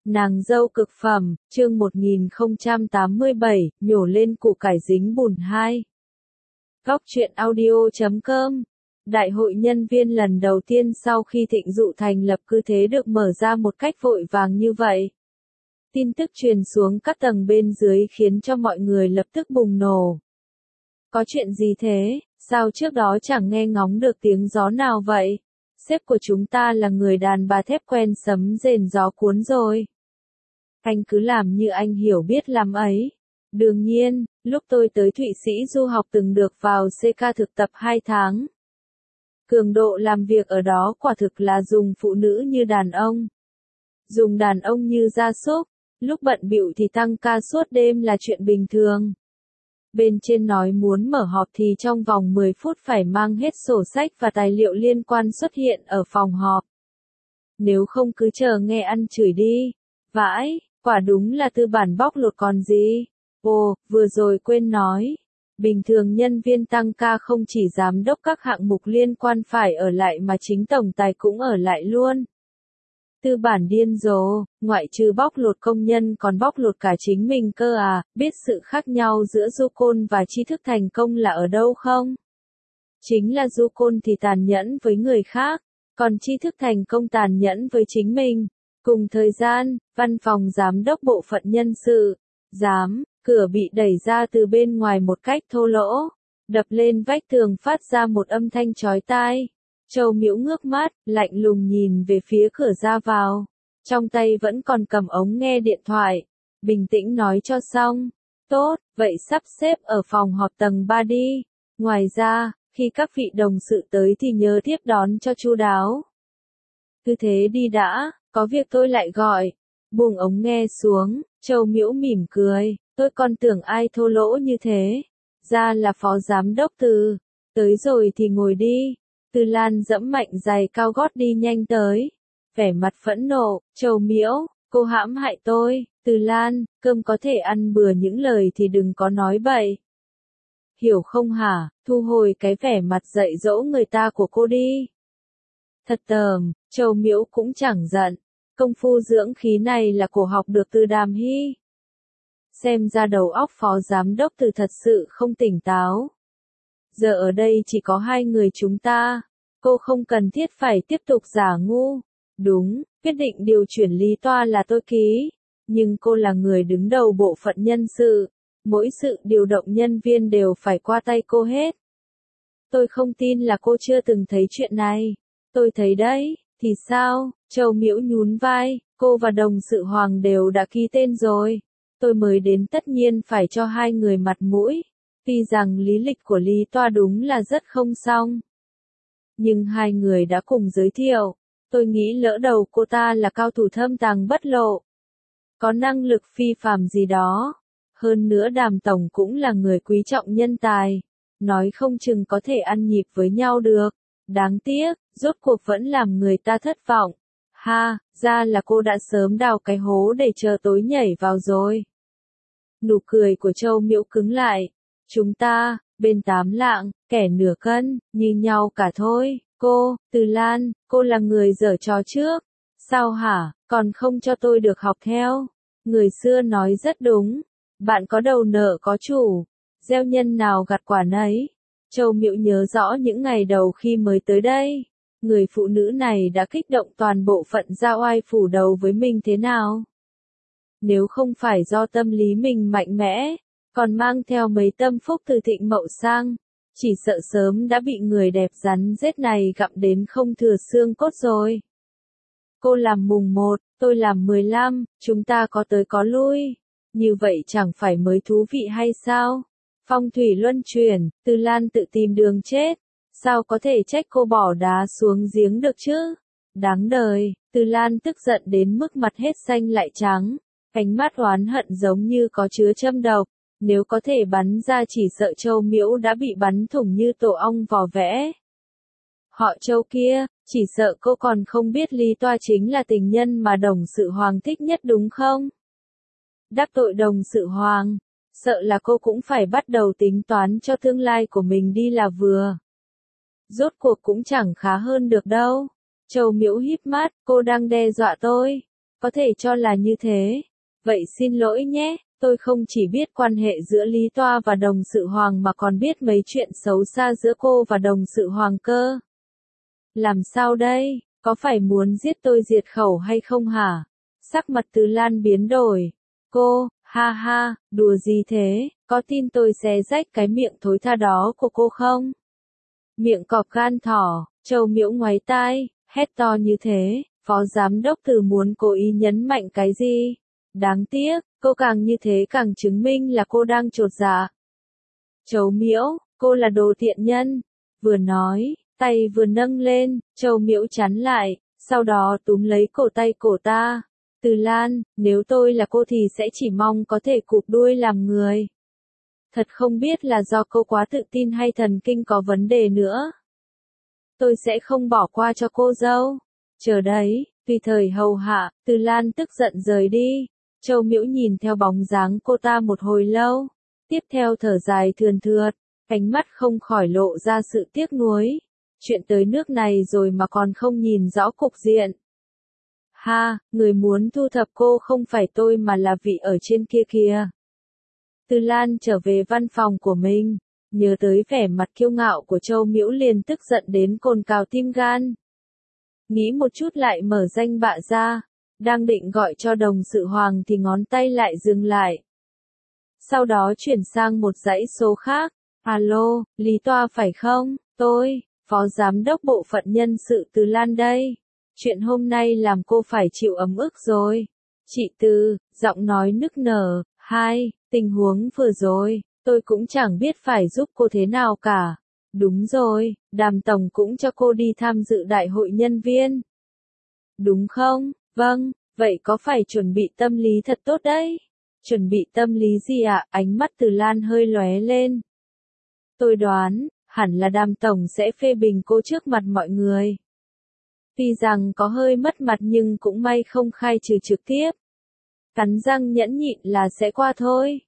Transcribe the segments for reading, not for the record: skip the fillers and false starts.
Nàng dâu cực phẩm, chương 1087, nhổ lên củ cải dính bùn 2. Góc truyện audio.com. Đại hội nhân viên lần đầu tiên sau khi Thịnh Dụ thành lập cứ thế được mở ra một cách vội vàng như vậy. Tin tức truyền xuống các tầng bên dưới khiến cho mọi người lập tức bùng nổ. Có chuyện gì thế, sao trước đó chẳng nghe ngóng được tiếng gió nào vậy? Sếp của chúng ta là người đàn bà thép quen sấm rền gió cuốn rồi. Anh cứ làm như anh hiểu biết làm ấy. Đương nhiên, lúc tôi tới Thụy Sĩ du học từng được vào CK thực tập 2 tháng. Cường độ làm việc ở đó quả thực là dùng phụ nữ như đàn ông. Dùng đàn ông như gia súc, lúc bận bịu thì tăng ca suốt đêm là chuyện bình thường. Bên trên nói muốn mở họp thì trong vòng 10 phút phải mang hết sổ sách và tài liệu liên quan xuất hiện ở phòng họp. Nếu không cứ chờ nghe ăn chửi đi. Vãi, quả đúng là tư bản bóc lột còn gì. Ồ, vừa rồi quên nói. Bình thường nhân viên tăng ca không chỉ giám đốc các hạng mục liên quan phải ở lại mà chính tổng tài cũng ở lại luôn. Tư bản điên rồ, ngoại trừ bóc lột công nhân còn bóc lột cả chính mình cơ à, biết sự khác nhau giữa du côn và tri thức thành công là ở đâu không? Chính là du côn thì tàn nhẫn với người khác, còn tri thức thành công tàn nhẫn với chính mình. Cùng thời gian, văn phòng giám đốc bộ phận nhân sự, cửa bị đẩy ra từ bên ngoài một cách thô lỗ, đập lên vách tường phát ra một âm thanh chói tai. Châu Miễu ngước mắt, lạnh lùng nhìn về phía cửa ra vào. Trong tay vẫn còn cầm ống nghe điện thoại. Bình tĩnh nói cho xong. Tốt, vậy sắp xếp ở phòng họp tầng 3 đi. Ngoài ra, khi các vị đồng sự tới thì nhớ tiếp đón cho chu đáo. Cứ thế đi đã, có việc tôi lại gọi. Buông ống nghe xuống, Châu Miễu mỉm cười. Tôi còn tưởng ai thô lỗ như thế. Ra là phó giám đốc Từ. Tới rồi thì ngồi đi. Từ Lan dẫm mạnh giày cao gót đi nhanh tới. Vẻ mặt phẫn nộ, Châu Miễu, cô hãm hại tôi. Từ Lan, cơm có thể ăn bừa những lời thì đừng có nói bậy. Hiểu không hả, thu hồi cái vẻ mặt dạy dỗ người ta của cô đi. Thật tởm, Châu Miễu cũng chẳng giận. Công phu dưỡng khí này là cô học được từ Đàm Hy. Xem ra đầu óc phó giám đốc Từ thật sự không tỉnh táo. Giờ ở đây chỉ có hai người chúng ta. Cô không cần thiết phải tiếp tục giả ngu. Đúng, quyết định điều chuyển Lý Toa là tôi ký. Nhưng cô là người đứng đầu bộ phận nhân sự. Mỗi sự điều động nhân viên đều phải qua tay cô hết. Tôi không tin là cô chưa từng thấy chuyện này. Tôi thấy đấy, thì sao? Châu Miễu nhún vai, cô và đồng sự Hoàng đều đã ký tên rồi. Tôi mới đến tất nhiên phải cho hai người mặt mũi. Tuy rằng lý lịch của Lý Toa đúng là rất không xong. Nhưng hai người đã cùng giới thiệu. Tôi nghĩ lỡ đầu cô ta là cao thủ thâm tàng bất lộ. Có năng lực phi phàm gì đó. Hơn nữa Đàm Tổng cũng là người quý trọng nhân tài. Nói không chừng có thể ăn nhịp với nhau được. Đáng tiếc, rốt cuộc vẫn làm người ta thất vọng. Ha, ra là cô đã sớm đào cái hố để chờ tối nhảy vào rồi. Nụ cười của Châu Miễu cứng lại. Chúng ta, bên 8 lạng, kẻ nửa cân, như nhau cả thôi. Cô, Từ Lan, cô là người giở trò trước. Sao hả, còn không cho tôi được học theo? Người xưa nói rất đúng. Bạn có đầu nợ có chủ. Gieo nhân nào gặt quả nấy. Châu Miễu nhớ rõ những ngày đầu khi mới tới đây. Người phụ nữ này đã kích động toàn bộ phận Giao Oai phủ đầu với mình thế nào? Nếu không phải do tâm lý mình mạnh mẽ, còn mang theo mấy tâm phúc từ Thịnh Mậu sang, chỉ sợ sớm đã bị người đẹp rắn rết này gặm đến không thừa xương cốt rồi. Cô làm mùng 1, tôi làm 15, chúng ta có tới có lui. Như vậy chẳng phải mới thú vị hay sao? Phong thủy luân chuyển, Từ Lan tự tìm đường chết. Sao có thể trách cô bỏ đá xuống giếng được chứ? Đáng đời, Từ Lan tức giận đến mức mặt hết xanh lại trắng. Ánh mắt oán hận giống như có chứa châm độc. Nếu có thể bắn ra chỉ sợ Châu Miễu đã bị bắn thủng như tổ ong vò vẽ. Họ Châu kia, chỉ sợ cô còn không biết Lý Toa chính là tình nhân mà đồng sự Hoàng thích nhất đúng không? Đắc tội đồng sự Hoàng, sợ là cô cũng phải bắt đầu tính toán cho tương lai của mình đi là vừa. Rốt cuộc cũng chẳng khá hơn được đâu. Châu Miễu híp mắt, cô đang đe dọa tôi. có thể cho là như thế. Vậy xin lỗi nhé, tôi không chỉ biết quan hệ giữa Lý Toa và đồng sự Hoàng mà còn biết mấy chuyện xấu xa giữa cô và đồng sự Hoàng cơ. Làm sao đây, có phải muốn giết tôi diệt khẩu hay không hả? Sắc mặt Từ Lan biến đổi. Cô, ha ha, đùa gì thế, có tin tôi xé rách cái miệng thối tha đó của cô không? Miệng cọp gan thỏ, Châu Miễu ngoáy tai, hét to như thế, phó giám đốc Từ muốn cố ý nhấn mạnh cái gì? Đáng tiếc, cô càng như thế càng chứng minh là cô đang chột dạ. Châu Miễu, cô là đồ tiện nhân. Vừa nói, tay vừa nâng lên, Châu Miễu chắn lại, sau đó túm lấy cổ tay cổ ta. Từ Lan, nếu tôi là cô thì sẽ chỉ mong có thể cụp đuôi làm người. Thật không biết là do cô quá tự tin hay thần kinh có vấn đề nữa. Tôi sẽ không bỏ qua cho cô dâu. Chờ đấy, tùy thời hầu hạ, Từ Lan tức giận rời đi. Châu Miễu nhìn theo bóng dáng cô ta một hồi lâu. Tiếp theo thở dài thườn thượt, ánh mắt không khỏi lộ ra sự tiếc nuối. Chuyện tới nước này rồi mà còn không nhìn rõ cục diện. Ha, người muốn thu thập cô không phải tôi mà là vị ở trên kia kìa. Từ Lan trở về văn phòng của mình, nhớ tới vẻ mặt kiêu ngạo của Châu Miễu liền tức giận đến cồn cào tim gan. Nghĩ một chút lại mở danh bạ ra, đang định gọi cho đồng sự Hoàng thì ngón tay lại dừng lại. Sau đó chuyển sang một dãy số khác. Alo, Lý Toa phải không? Tôi, phó giám đốc bộ phận nhân sự Từ Lan đây. Chuyện hôm nay làm cô phải chịu ấm ức rồi. Chị Từ, giọng nói nức nở. Tình huống vừa rồi, tôi cũng chẳng biết phải giúp cô thế nào cả. Đúng rồi, Đàm tổng cũng cho cô đi tham dự đại hội nhân viên. Đúng không? Vâng, vậy có phải chuẩn bị tâm lý thật tốt đấy. Chuẩn bị tâm lý gì ạ? Ánh mắt Từ Lan hơi lóe lên. Tôi đoán, hẳn là Đàm tổng sẽ phê bình cô trước mặt mọi người. Tuy rằng có hơi mất mặt nhưng cũng may không khai trừ trực tiếp. Cắn răng nhẫn nhịn là sẽ qua thôi.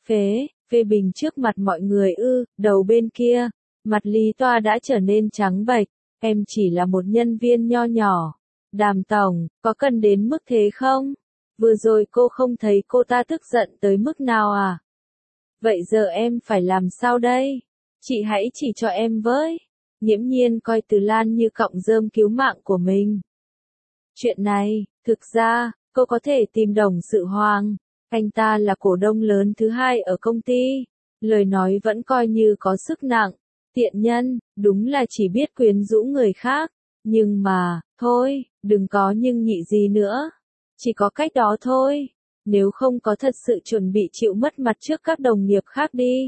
Phê bình trước mặt mọi người ư? Đầu bên kia, mặt Lý Toa đã trở nên trắng bệch. Em chỉ là một nhân viên nho nhỏ. Đàm tổng, có cần đến mức thế không? Vừa rồi cô không thấy cô ta tức giận tới mức nào à? Vậy giờ em phải làm sao đây? Chị hãy chỉ cho em với. Nghiễm Nhiên coi Từ Lan như cọng rơm cứu mạng của mình. Chuyện này, thực ra, cô có thể tìm đồng sự Hoàng. Anh ta là cổ đông lớn thứ hai ở công ty. Lời nói vẫn coi như có sức nặng. Tiện nhân, đúng là chỉ biết quyến rũ người khác. Nhưng mà, thôi, đừng có nhưng nhị gì nữa. Chỉ có cách đó thôi. Nếu không có thật sự chuẩn bị chịu mất mặt trước các đồng nghiệp khác đi.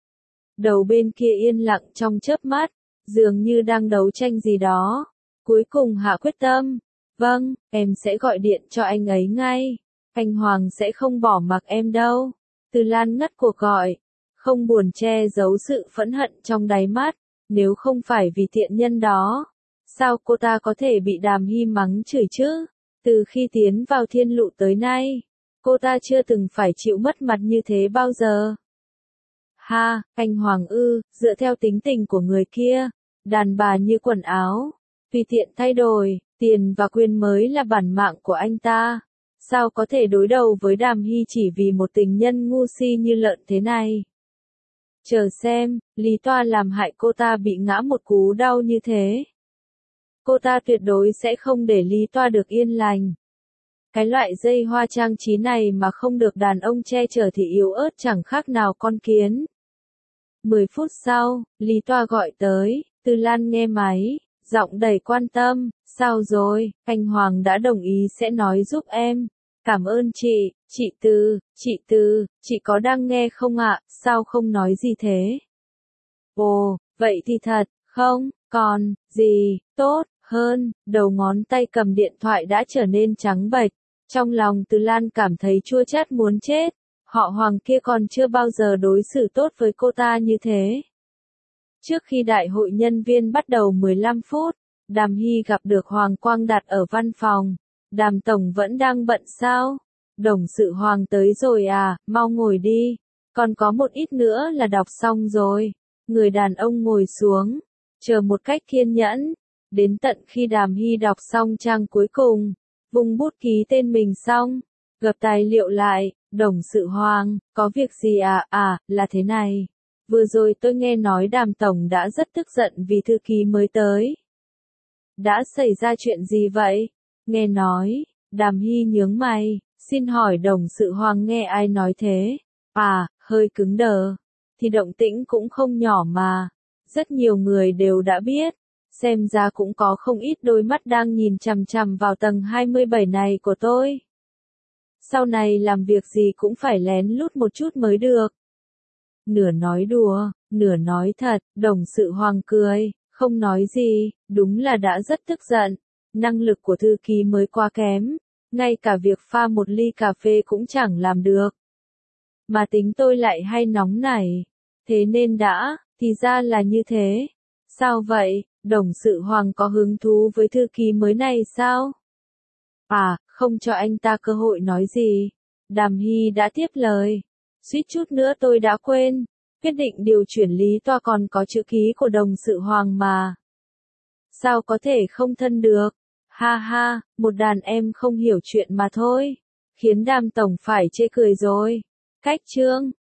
Đầu bên kia yên lặng trong chớp mắt, dường như đang đấu tranh gì đó. Cuối cùng hạ quyết tâm. Vâng, em sẽ gọi điện cho anh ấy ngay. Anh Hoàng sẽ không bỏ mặc em đâu. Từ Lan ngắt cuộc gọi. Không buồn che giấu sự phẫn hận trong đáy mắt. Nếu không phải vì tiện nhân đó, sao cô ta có thể bị Đàm Hy mắng chửi chứ? Từ khi tiến vào Thiên Lụ tới nay, cô ta chưa từng phải chịu mất mặt như thế bao giờ. Ha, anh Hoàng ư, dựa theo tính tình của người kia, đàn bà như quần áo, tùy tiện thay đổi, tiền và quyền mới là bản mạng của anh ta. Sao có thể đối đầu với Đàm Hy chỉ vì một tình nhân ngu si như lợn thế này? Chờ xem, Lý Toa làm hại cô ta bị ngã một cú đau như thế. Cô ta tuyệt đối sẽ không để Lý Toa được yên lành. Cái loại dây hoa trang trí này mà không được đàn ông che chở thì yếu ớt chẳng khác nào con kiến. 10 phút sau, Lý Toa gọi tới, Từ Lan nghe máy, giọng đầy quan tâm, sao rồi, anh Hoàng đã đồng ý sẽ nói giúp em. Cảm ơn chị Từ, chị có đang nghe không ạ, sao không nói gì thế? Ồ, vậy thì thật, không, còn, gì, tốt, hơn, đầu ngón tay cầm điện thoại đã trở nên trắng bệch. Trong lòng Từ Lan cảm thấy chua chát muốn chết. Họ Hoàng kia còn chưa bao giờ đối xử tốt với cô ta như thế. Trước khi đại hội nhân viên bắt đầu 15 phút, Đàm Hy gặp được Hoàng Quang Đạt ở văn phòng. Đàm tổng vẫn đang bận sao? Đồng sự Hoàng tới rồi à, mau ngồi đi. Còn có một ít nữa là đọc xong rồi. Người đàn ông ngồi xuống, chờ một cách kiên nhẫn. Đến tận khi Đàm Hy đọc xong trang cuối cùng, Vung bút ký tên mình xong, gập tài liệu lại, Đồng Sự Hoàng, có việc gì à? À, là thế này. Vừa rồi tôi nghe nói Đàm Tổng đã rất tức giận vì thư ký mới tới. Đã xảy ra chuyện gì vậy? Nghe nói, Đàm Hy nhướng mày, xin hỏi Đồng Sự Hoàng nghe ai nói thế? À, hơi cứng đờ. Thì động tĩnh cũng không nhỏ mà. Rất nhiều người đều đã biết. Xem ra cũng có không ít đôi mắt đang nhìn chằm chằm vào tầng 27 này của tôi. Sau này làm việc gì cũng phải lén lút một chút mới được. Nửa nói đùa, nửa nói thật, Đồng Sự Hoàng cười, không nói gì, đúng là đã rất tức giận. Năng lực của thư ký mới quá kém, ngay cả việc pha một ly cà phê cũng chẳng làm được. Mà tính tôi lại hay nóng nảy, thế nên thì ra là như thế. Sao vậy, Đồng Sự Hoàng có hứng thú với thư ký mới này sao? À, không cho anh ta cơ hội nói gì. Đàm Hy đã tiếp lời. Suýt chút nữa tôi đã quên. Quyết định điều chuyển lý tòa còn có chữ ký của Đồng Sự Hoàng mà. Sao có thể không thân được? Ha ha, một đàn em không hiểu chuyện mà thôi. Khiến Đàm Tổng phải chê cười rồi. Cách chương